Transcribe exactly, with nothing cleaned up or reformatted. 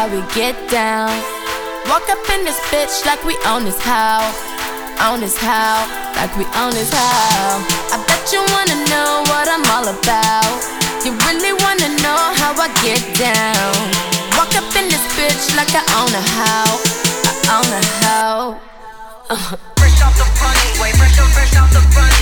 how we get down. Walk up in this bitch like we own this house. Own this house, like we own this house. I bet you wanna know what I'm all about. You really wanna know how I get down. Walk up in this bitch like I own a house. I own a house. uh. Fresh off the runway, fresh, fresh off the runway.